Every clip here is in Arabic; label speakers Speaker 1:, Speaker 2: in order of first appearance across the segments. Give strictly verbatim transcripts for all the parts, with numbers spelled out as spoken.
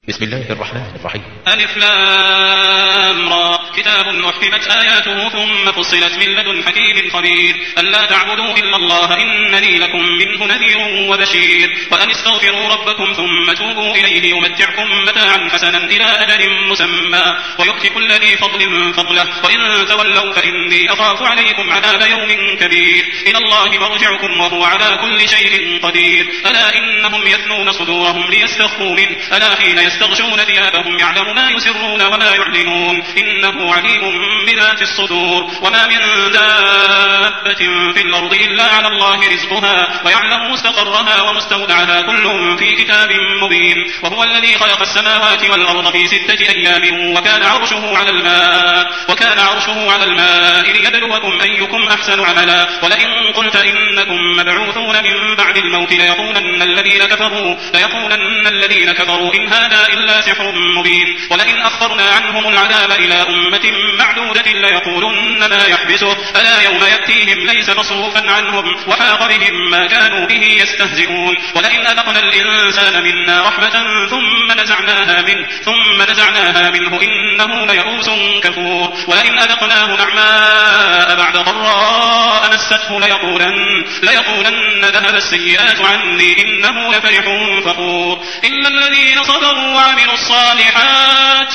Speaker 1: بسم الله الرحمن الرحيم.
Speaker 2: ألف لام را كتاب أحكمت آياته ثم فصلت من لدن حكيم خبير ألا تعبدوا إلا الله إنني لكم منه نذير وبشير وأن استغفروا ربكم ثم توبوا إليه يمتعكم متاعا حسنا إلى أجل مسمى ويؤتي كل ذي فضل فضله وإن تولوا فإني أخاف عليكم عذاب يوم كبير إلى الله مرجعكم وهو على كل شيء قدير ألا إنهم يثنون صدورهم ليستخفوا منه ألا حين يستغشون ثيابهم يعلم ما يسرون وما يعلنون إنه عليم بذات الصدور وما من دابة في الأرض إلا على الله رزقها ويعلم مستقرها ومستودعها كل في كتاب مبين وهو الذي خلق السماوات والأرض في ستة أيام وكان عرشه على الماء وكان عرشه على الماء ليبلوكم أيكم أحسن عملا ولئن قلت إنكم مبعوثون من بعد الموت ليقولن الذين كفروا ليقولن الذين كفروا إن هذا إلا سحر مبين ولئن أخرنا عنهم العذاب إلى أمة معدودة ليقولن ما يحبسه ألا يوم يأتيهم ليس مصروفا عنهم وحاق بهم ما كانوا به يستهزئون ولئن أذقنا الإنسان منا رحمة ثم نزعناها منه ثم نزعناها منه إنه ليئوس كفور ولئن أذقناه نعماء بعد ضراء مسته ليقولن ليقولن ذهب السيئات عني إنه لفرح فخور إلا الذين صبروا وعملوا الصالحات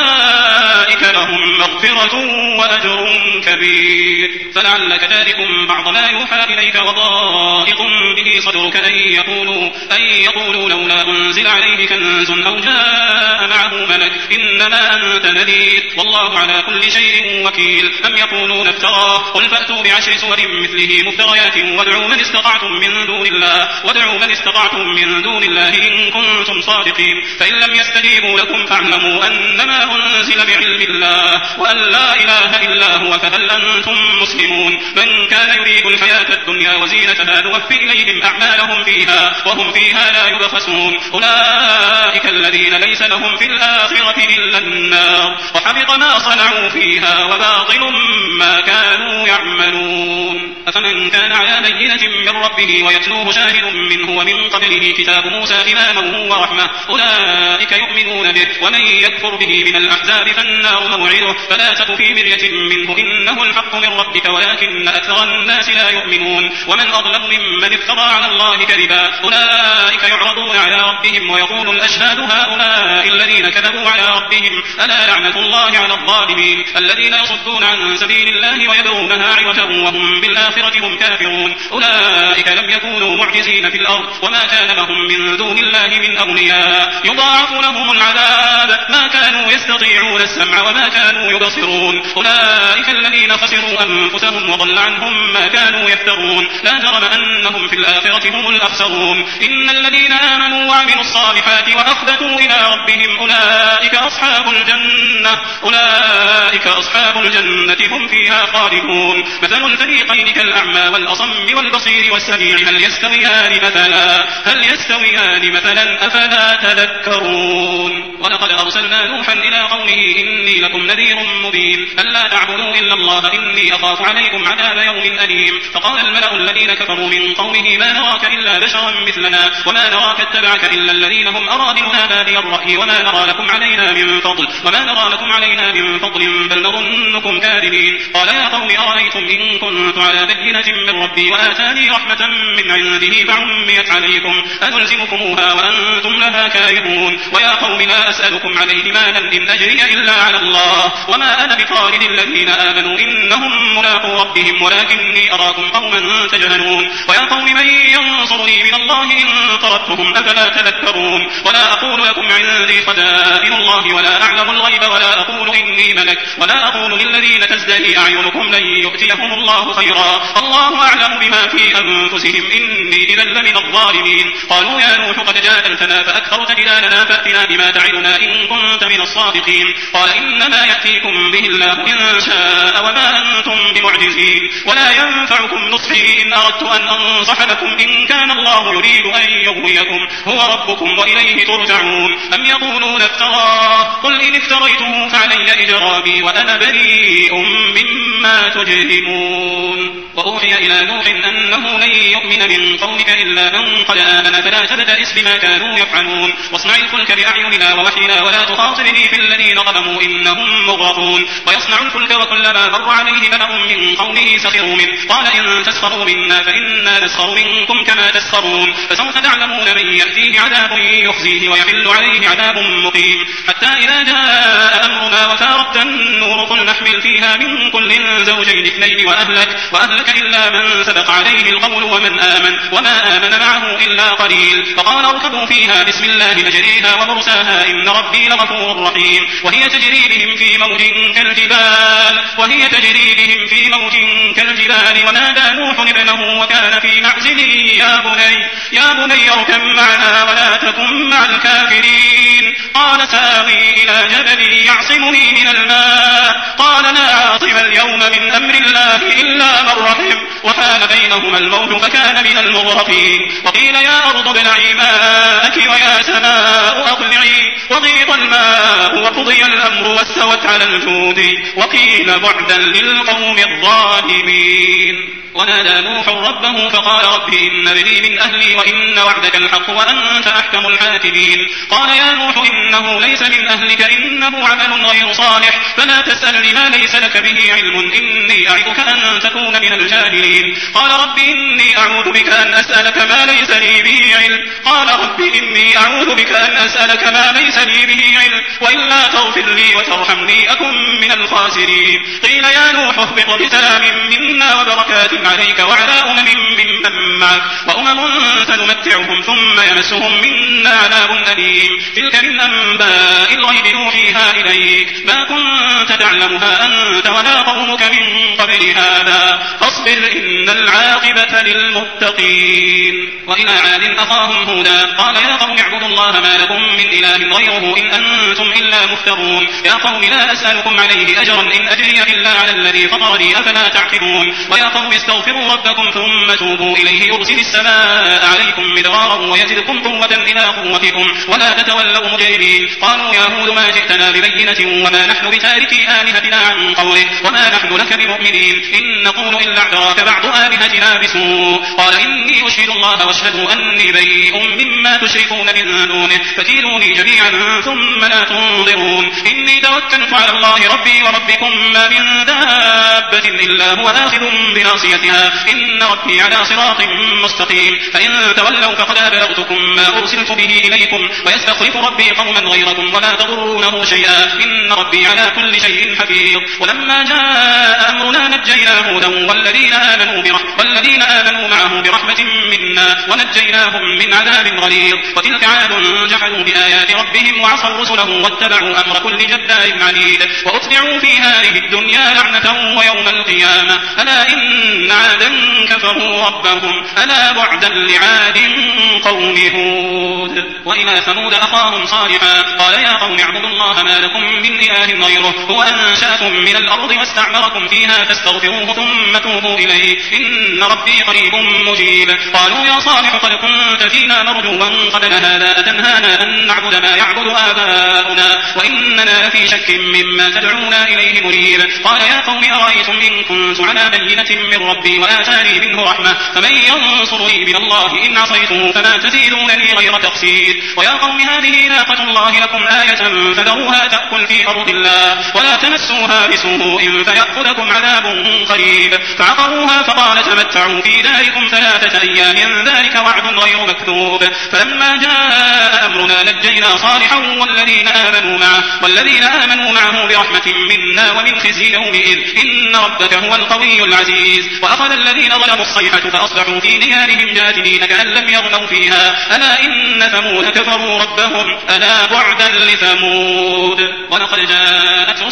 Speaker 2: أولئك لهم مغفرة وأجر كبير فلعلك تارك بعض ما يوحى إليك وضائق به صدرك أن يقولوا, أن يقولوا لولا أنزل عليه كنز أو جاء معه ملك إنما أنت نذير والله على كل شيء وكيل أم يقولون افتراه قل فأتوا بعشر سور مثله مفتريات وادعوا من استطعتم من دون الله وادعوا من استطعتم من دون الله إن كنتم صادقين فإن لم يستجيبوا لكم فاعلموا أنما أنزل بعلم الله وأن لا إله إلا هو فهل أنتم مسلمون من كان يريد الحياة الدنيا وزينتها نوفي إليهم أعمالهم فيها وهم فيها لا يبخسون أولئك الذين ليس لهم في الآخرة إلا النار وحبط ما صنعوا فيها وباطل ما كانوا يعملون أفمن كان على بينة من ربه ويتلوه شاهد منه ومن قبله كتاب موسى إماما ورحمة أولئك يؤمنون به ومن يكفر به من الأحزاب فالنار موعده فلا تك في مرية منه إنه الحق من ربك ولكن أكثر الناس لا يؤمنون ومن أظلم ممن افترى على الله كذبا أولئك يعرضون على ربهم ويقول الأشهاد هؤلاء الذين كذبوا على ربهم ألا لعنة الله على الظالمين الذين يصدون عن سبيل الله ويبغونها عوجا وهم بالآخرة هم كافرون أولئك لم يكونوا معجزين في الأرض وما كان لهم من دون الله من أولياء يضاعف لهم العذاب ما كانوا يستطيعون السمع وما كانوا يبصرون أولئك الذين خسروا أنفسهم وضل عنهم ما كانوا يفترون لا جرم أنهم في الآخرة هم الأخسرون إن الذين آمنوا وعملوا الصالحات وأخبتوا إلى ربهم أولئك أصحاب الجنة أولئك أصحاب الجنة هم فيها خالدون مثل الفريقين كالأعمى والأصم والبصير والسميع هل يستويان مثلا هل يستويان مثلا أفلا تذكرون ولقد أرسلنا نوحا إلى قومه إني لكم نذير مبين ألا تعبدوا إلا الله إني أخاف عليكم عذاب يوم أليم فقال الملأ الذين كفروا من قومه ما نراك إلا بشرا مثلنا وما نراك اتبعك إلا الذين هم أرادلنا بادي الرأي وما نرى لكم علينا من فضل وما نرى لكم علينا من فضل بل نظنكم كاذبين قال يا قوم أرأيتم إن كنت على بينة من ربي وآتاني رحمة من عنده فعميت عليكم أنلزمكموها وأنتم لها كارهون ويا قوم لا أسألكم عليه مالا إن أجري إلا على الله وما أنا بطارد الذين آمنوا إنهم ملاقو ربهم ولكني أراكم قوما تجهلون ويا قوم من ينصرني من الله إن طردتهم أفلا تذكرون ولا أقول لكم عندي خزائن الله ولا أعلم الغيب ولا أقول إني ملك ولا أقول للذين تزدري أعينكم لن يؤتيهم الله خيرا الله أعلم بما في أنفسهم إني إذا لمن الظالمين قالوا يا نوح قد جادلتنا فأكثرت جدالنا فأتنا بما تعدنا إن كنت من الصادقين قال إنما يأتيكم به الله إن شاء وما أنتم بمعجزين ولا ينفعكم نصحي إن أردت أن أنصح لكم إن كان الله يريد أن يغويكم هو ربكم وإليه ترجعون أم يقولون افتراه قل إن افتريته فعلي إجرامي وأنا بريء مما تجرمون. وأوحي إلى نوح أنه لن يؤمن من قومك إلا من قد آمن فلا تبتئس بما كانوا يفعلون واصنع الفلك بأعيننا ووحينا ولا تخاطبني في الذين ظلموا إنهم مغرقون. ويصنع الفلك وكلما مر عليه ملأ من قومه سخروا منه قال إن تسخروا منا فإنا نسخر منكم كما تسخرون فسوف تعلمون من يأتيه عذاب يخزيه ويحل عليه عذاب مقيم. حتى إذا جاء أمرنا وفارت النور قل نحمل فيها من كل زوجين اثنين وأهلك, وأهلك إلا من سبق عليه القول ومن آمن وما آمن معه إلا قليل. فقال اركبوا فيها بسم الله مجريها ومرساها إن ربي لغفور رحيم. وهي تجري بهم في موج كالجبال وهي تجري بهم في موج كالجبال ونادى نوح ابنه وكان في معزل يا بني يا بني اركب معنا ولا تكن مع الكافرين. قال ساوي إلى جبل يعصمني من الماء قال لا عاصم اليوم من أمر الله إلا من رحم وحال بينهما الموج فكان من المغرقين. وقيل يا أرض ابلعي ماءك ويا سماء أقلعي وغيض الماء وقضي الأمر واستوت على الجود وقيل بعدا للقوم الظالمين. ونادى نوح ربه فقال رب إن ابني من أهلي وإن وعدك الحق وأنت أحكم الحاكمين. قال يا نوح إنه ليس من أهلك إنه عمل غير صالح فلا تسألني ما ليس لك به علم إني أعظك أن تكون من الجاهلين. قال رب إني أعوذ بك أن أسألك ما ليس لي به علم قال رب إني أعوذ بك أن أسألك ما ليس لي به علم وإلا تغفر لي وترحمني أكن من الخاسرين. قيل يا نوح اهبط بسلام منا وبركات عليك وعلى أمم ممن معك وأمم سنمتعهم ثم يمسهم منا عذاب أليم. تلك من أنباء الغيب نوحيها إليك ما كنت تعلمها أنت ولا قومك من قبل هذا فاصبر إن العاقبة للمتقين. وإلى عاد أخاهم هودا قال يا قوم اعبدوا الله ما لكم من إله غيره إن أنتم إلا مفترون. يا قوم لا أسألكم عليه أجرا إن أجري إلا على الذي فطرني أفلا تعقلون. ويا قوم استغفروا ربكم ثم توبوا إليه يرسل السماء عليكم مدرارا ويزدكم قوة إلى قوتكم ولا تتولوا مجرمين. قالوا يا هود ما جئتنا ببينة وما نحن بتاركي آلهتنا عن قولك وما نحن لك بمؤمنين إن نقول إلا اعتراك بعض آلهتنا بسوء. قال إني أشهد الله واشهدوا أني بريء مما تشركون من دونه فكيدوني جميعا ثم لا تنظرون. إني توكلت على الله ربي وربكم ما من دابة إلا هو آخذ بناصيتها إن ربي على صراط مستقيم. فإن تولوا فقد أبلغتكم ما أرسلت به إليكم ويستخلف ربي قوما غيركم ولا تضرونه شيئا إن ربي على كل شيء حفيظ. ولما جاء أمرنا نجينا هودا والذين آمنوا, برح والذين آمنوا معه برحمة منا ونجيناهم من عذاب غليظ. وتلك عاد جحدوا بآيات ربهم وعصوا رسله واتبعوا أمر كل جبار عنيد وأتبعوا في هذه الدنيا لعنة ويوم القيامة ألا إن عادا كفروا ربهم ألا بعدا لعاد قوم هود. وإلى ثمود أخاهم صالحا قال يا قوم اعبدوا الله ما لكم من إله غيره هو أنشأكم من الأرض واستعمركم فيها فاستغفروه ثم توبوا إليه إن ربي قريب مجيب. قالوا يا صالح قد كنت فينا مرجوا قبل هذا أتنهانا أن نعبد ما يعبد آباؤنا وإننا لفي شك مما تدعونا إليه مريب. قال يا قوم أرأيتم إن كنت على بينة من ربي وآتاني منه رحمة فمن ينصرني من الله إن عصيته فما تزيدونني غير تقصير. ويا قوم هذه ناقة الله لكم آية فذروها تأكل في أرض الله ولا تمسوها بسوء فيأخذكم عذاب قريب. فعقروها فقال تمتعوا في داركم ثلاثة أيام ذلك وعد غير مكذوب. فلما جاء أمرنا نجينا صالحا والذين آمنوا معه والذين آمنوا معه برحمة منا ومن خزي يومئذ إن ربك هو القوي العزيز. وأخذ الذين ظلموا الصيحة فأصبحوا في ديارهم جاثمين كأن لم يغنوا فيها ألا إن ثمود كفروا ربهم ألا بعدا لثمود. ولقد جاءت رسل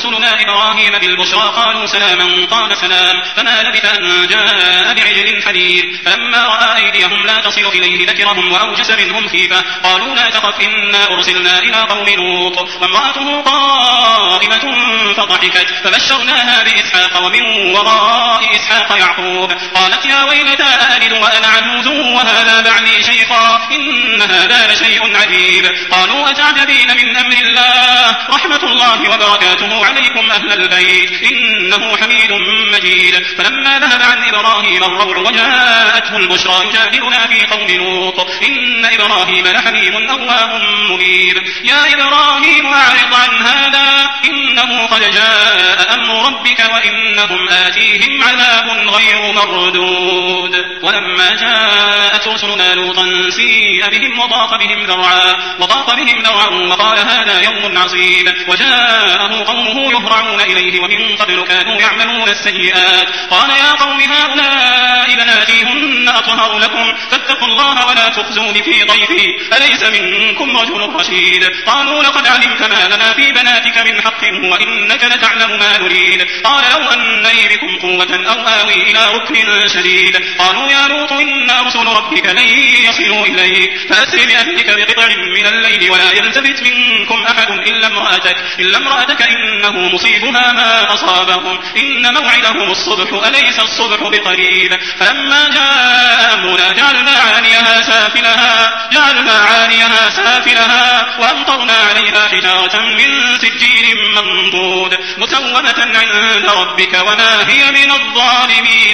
Speaker 2: رسلنا إبراهيم بالبشرى قالوا سلاما قال سلام فما لبث أن جاء بعجل حنيذ فلما رأى أيديهم لا تصل إليه نكرهم وأوجس منهم خيفة قالوا لا تخف إنا أرسلنا إلى قوم لوط وامرأته قائمة فضحكت فبشرناها بإسحاق ومن وراء إسحاق يعقوب قالت يا ويلتى آلد وأنا عجوز وهذا بعلي شيخا إن هذا لشيء عجيب قالوا أتعجبين من أمر الله رحمة الله وبركاته عليكم أهل البيت إنه حميد مجيد فلما ذهب عن إبراهيم الروع وجاءته البشرى يجادلنا في قوم لوط إن إبراهيم لحليم أواه منيب يا إبراهيم أعرض عن هذا إنه قد جاء أمر ربك وإنهم آتيهم عذاب غير مردود ولما جاءت رسلنا لوطا سيء بهم وضاق بهم ذرعا وضاق بهم ذرعا وقال هذا يوم عصيب وجاءه قومه يهرعون إليه ومن قبل كانوا يعملون السيئات قال يا قوم هؤلاء بناتي هن أطهر لكم فاتقوا الله ولا تخزون في ضيفي أليس منكم رجل رشيد قالوا لقد علمت ما لنا في بناتك من حق وإنك لتعلم ما نريد قال لو أن لي بكم قوة أو آوي إلى ركن شديد قالوا يا لوط إنا رسل ربك لن يصلوا إليك فأسر بأهلك بقطع من الليل ولا يلتفت منكم أحد إلا امرأتك, إلا امرأتك إنه مصيبها ما أصابهم إن موعدهم الصبح أليس الصبح بقريب فلما جاء أمرنا جعلنا عاليها سافلها جعلنا عاليها سافلها وأمطرنا عليها حجارة من سجيل منضود مسومة عند ربك وما هي من الظالمين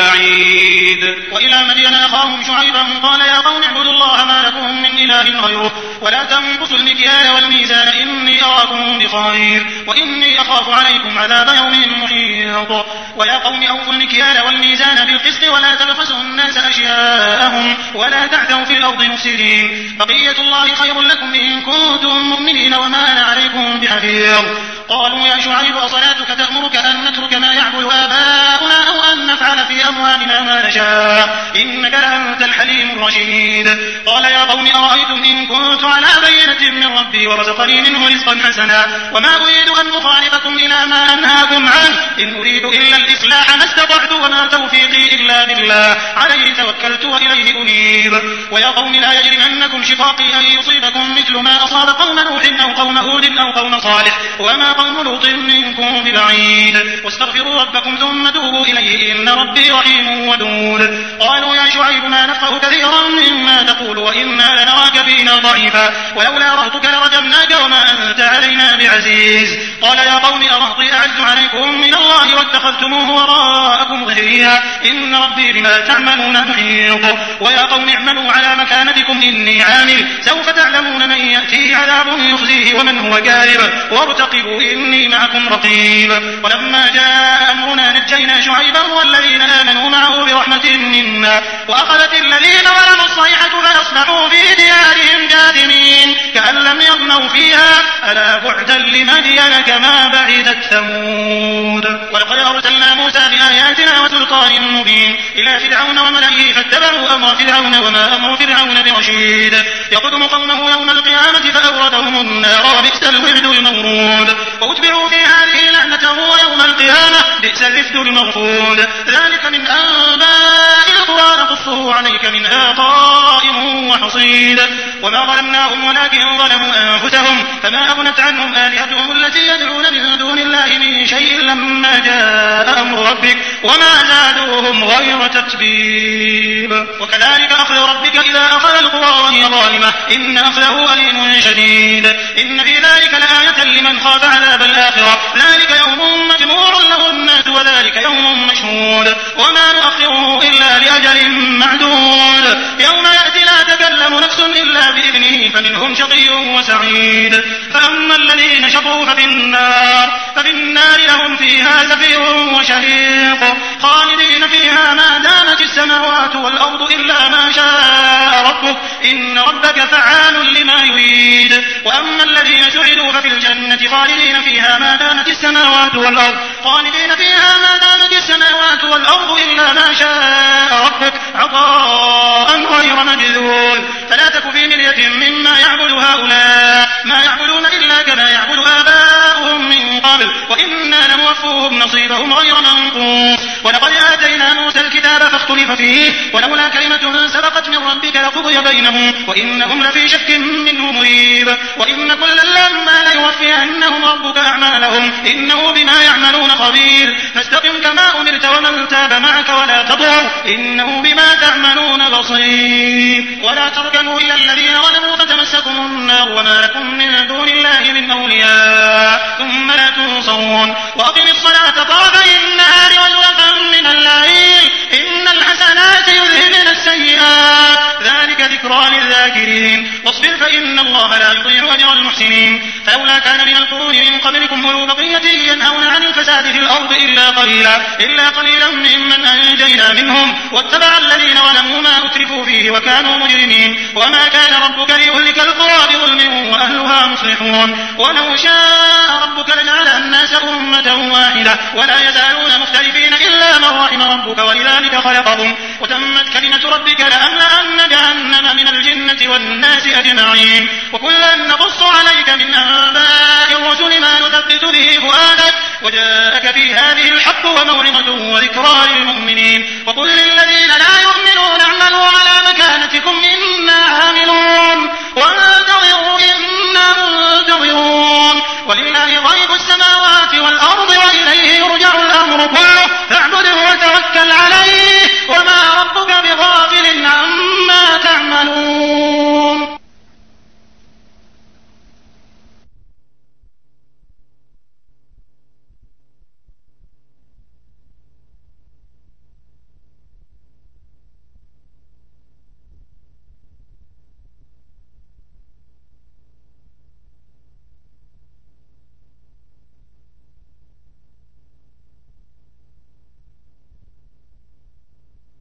Speaker 2: ببعيد
Speaker 1: وإلى مدين أخاهم شعيبا قال يا قوم اعبدوا الله ما لكم من إله غيره ولا تنقصوا المكيال والميزان إني أراكم بخير وإني أخاف عليكم عذاب يوم محيط ويا قوم أوفوا المكيال والميزان بالقسط ولا تبخسوا الناس أشياءهم ولا تعثوا في الأرض مفسدين بقية الله خير لكم إن كنتم مؤمنين وما أنا عليكم بحفيظ قالوا يا شعيب أصلاتك تأمرك أن نترك ما يعبد آباؤنا أو أن نفعل في أموالنا ما نشاء إنك لأنت الحليم الرشيد قال يا قوم أرأيتم إن كنت على بينة من ربي ورزقني منه رزقا حسنا وما أريد أن أخالفكم إلى ما أنهاكم عنه إن أريد إلا الإصلاح ما استطعت وما توفيقي إلا بالله عليه توكلت وإليه أنيب ويا قوم لا يجرمنكم شقاقي أن يصيبكم مثل ما أصاب قوم نوح أو قوم هود أو قوم صالح وما قوم لوط منكم ببعيد واستغفروا ربكم ثم توبوا إليه إن ربي رحيم ودود قالوا يا شعيب ما نفقه كثيرا مما تقول وإنا لنراك فينا ضعيفا ولولا رهطك لرجمناك وما أنت علينا بعزيز قال يا قوم أرهطي أعز عليكم من الله واتخذتموه وراءكم ظهريا إن ربي بما تعملون محيط ويا قوم اعملوا على مكانتكم إني عامل سوف تعلمون من يأتيه عذاب يخزيه ومن هو كاذب وارتقبوا إني معكم رقيب ولما جاء أمرنا نجينا شعيبا والذين آمنوا معه برحمة منا وأخذت الذين ظلموا الصيحة فأصبحوا في ديارهم جاثمين كأن لم يغنوا فيها ألا بعدا لمدين كما بعدت ثمود ولقد أرسلنا موسى بآياتنا وسلطان مبين إلى فرعون وملئه فاتبعوا أمر فرعون وما أمر فرعون برشيد يقدم قومه يوم القيامة فأوردهم النار وبئس الورد المورود وأتبعوا في هذه لعنته يوم القيامة بئس الرفد المرفود ذلك من أنباء القرى نقصه عليك منها قائم وحصيد وما ظلمناهم ولكن ظلموا أنفسهم فما أغنت عنهم آلهتهم التي يدعون من دون الله من شيء لما جاء أمر ربك وما زادوهم غير تتبيب وكذلك أخذ ربك إذا أخذ القرى وهي ظالمة إن أخذه أليم شديد إن في ذلك لآية لمن خاف عذاب الآخرة ذلك يوم مجموع له الناس وذلك يوم مشهود وما نؤخره إلا لأجل معدود يوم يأتي لا تكلم نفس إلا بإذنه فمنهم شقي وسعيد فأما الذين شقوا ففي النار ففي النار لهم فيها زفير وشهيق خالدين فيها ما دامت السماوات والأرض إلا ما شاء ربك إن ربك فعال لما يريد وأما الذين سعدوا ففي الجنة خالدين فيها ما دامت السماوات والأرض خالدين فيها ما دامت السماوات والأرض إلا ما شاء ربك عطاء غير مجذول فلا تك في مرية مما يعبد هؤلاء ما يعبدون إلا كما يعبد آباؤهم من قبل وإن نصيبهم غير منقوص. ولقد آتينا موسى الكتاب فاختلف فيه ولولا كلمة سبقت من ربك لقضي بينهم وإنهم لفي شك منه مريب. وإن كلا لما ليوفينهم ربك أعمالهم إنه بما يعملون خبير. فاستقم كما أمرت ومن تاب معك ولا تطغوا إنه بما تعملون بصير. ولا تركنوا إلى الذين ظلموا فتمسكم النار وما لكم من دون الله من أولياء ثم لا تنصرون. وأقم الصلاة طرفي النهار وزلفا من الليل إن الحسنات يذهبن السيئات ذلك ذكرى للذاكرين. واصبر فإن الله لا يضيع أجر المحسنين. فلولا كان من القرون من قبلكم أولو بقية ينهون عن الفساد في الأرض إلا قليلا إلا قليلا ممن أنجينا منهم واتبع الذين ظلموا ما أترفوا فيه وكانوا مجرمين. وما كان ربك ليهلك القرى بظلم وأهلها مصلحون. ولو شاء ربك لجعل الناس أمة واحدة ولا يزالون مختلفين إلا من رحم ربك ولذلك خلقهم وتمت كلمة ربك لأملأن جهنم من الجنة والناس أجمعين. وكلا نقص عليك من أنباء الرسل ما نثبت به فؤادك وجاءك في هذه الحق وموعظة وذكرى للمؤمنين. وقل للذين لا يؤمنون اعملوا على مكانتكم إنا عاملون وانتظروا إنا منتظرون ولله غيب السماوات والأرض وإليه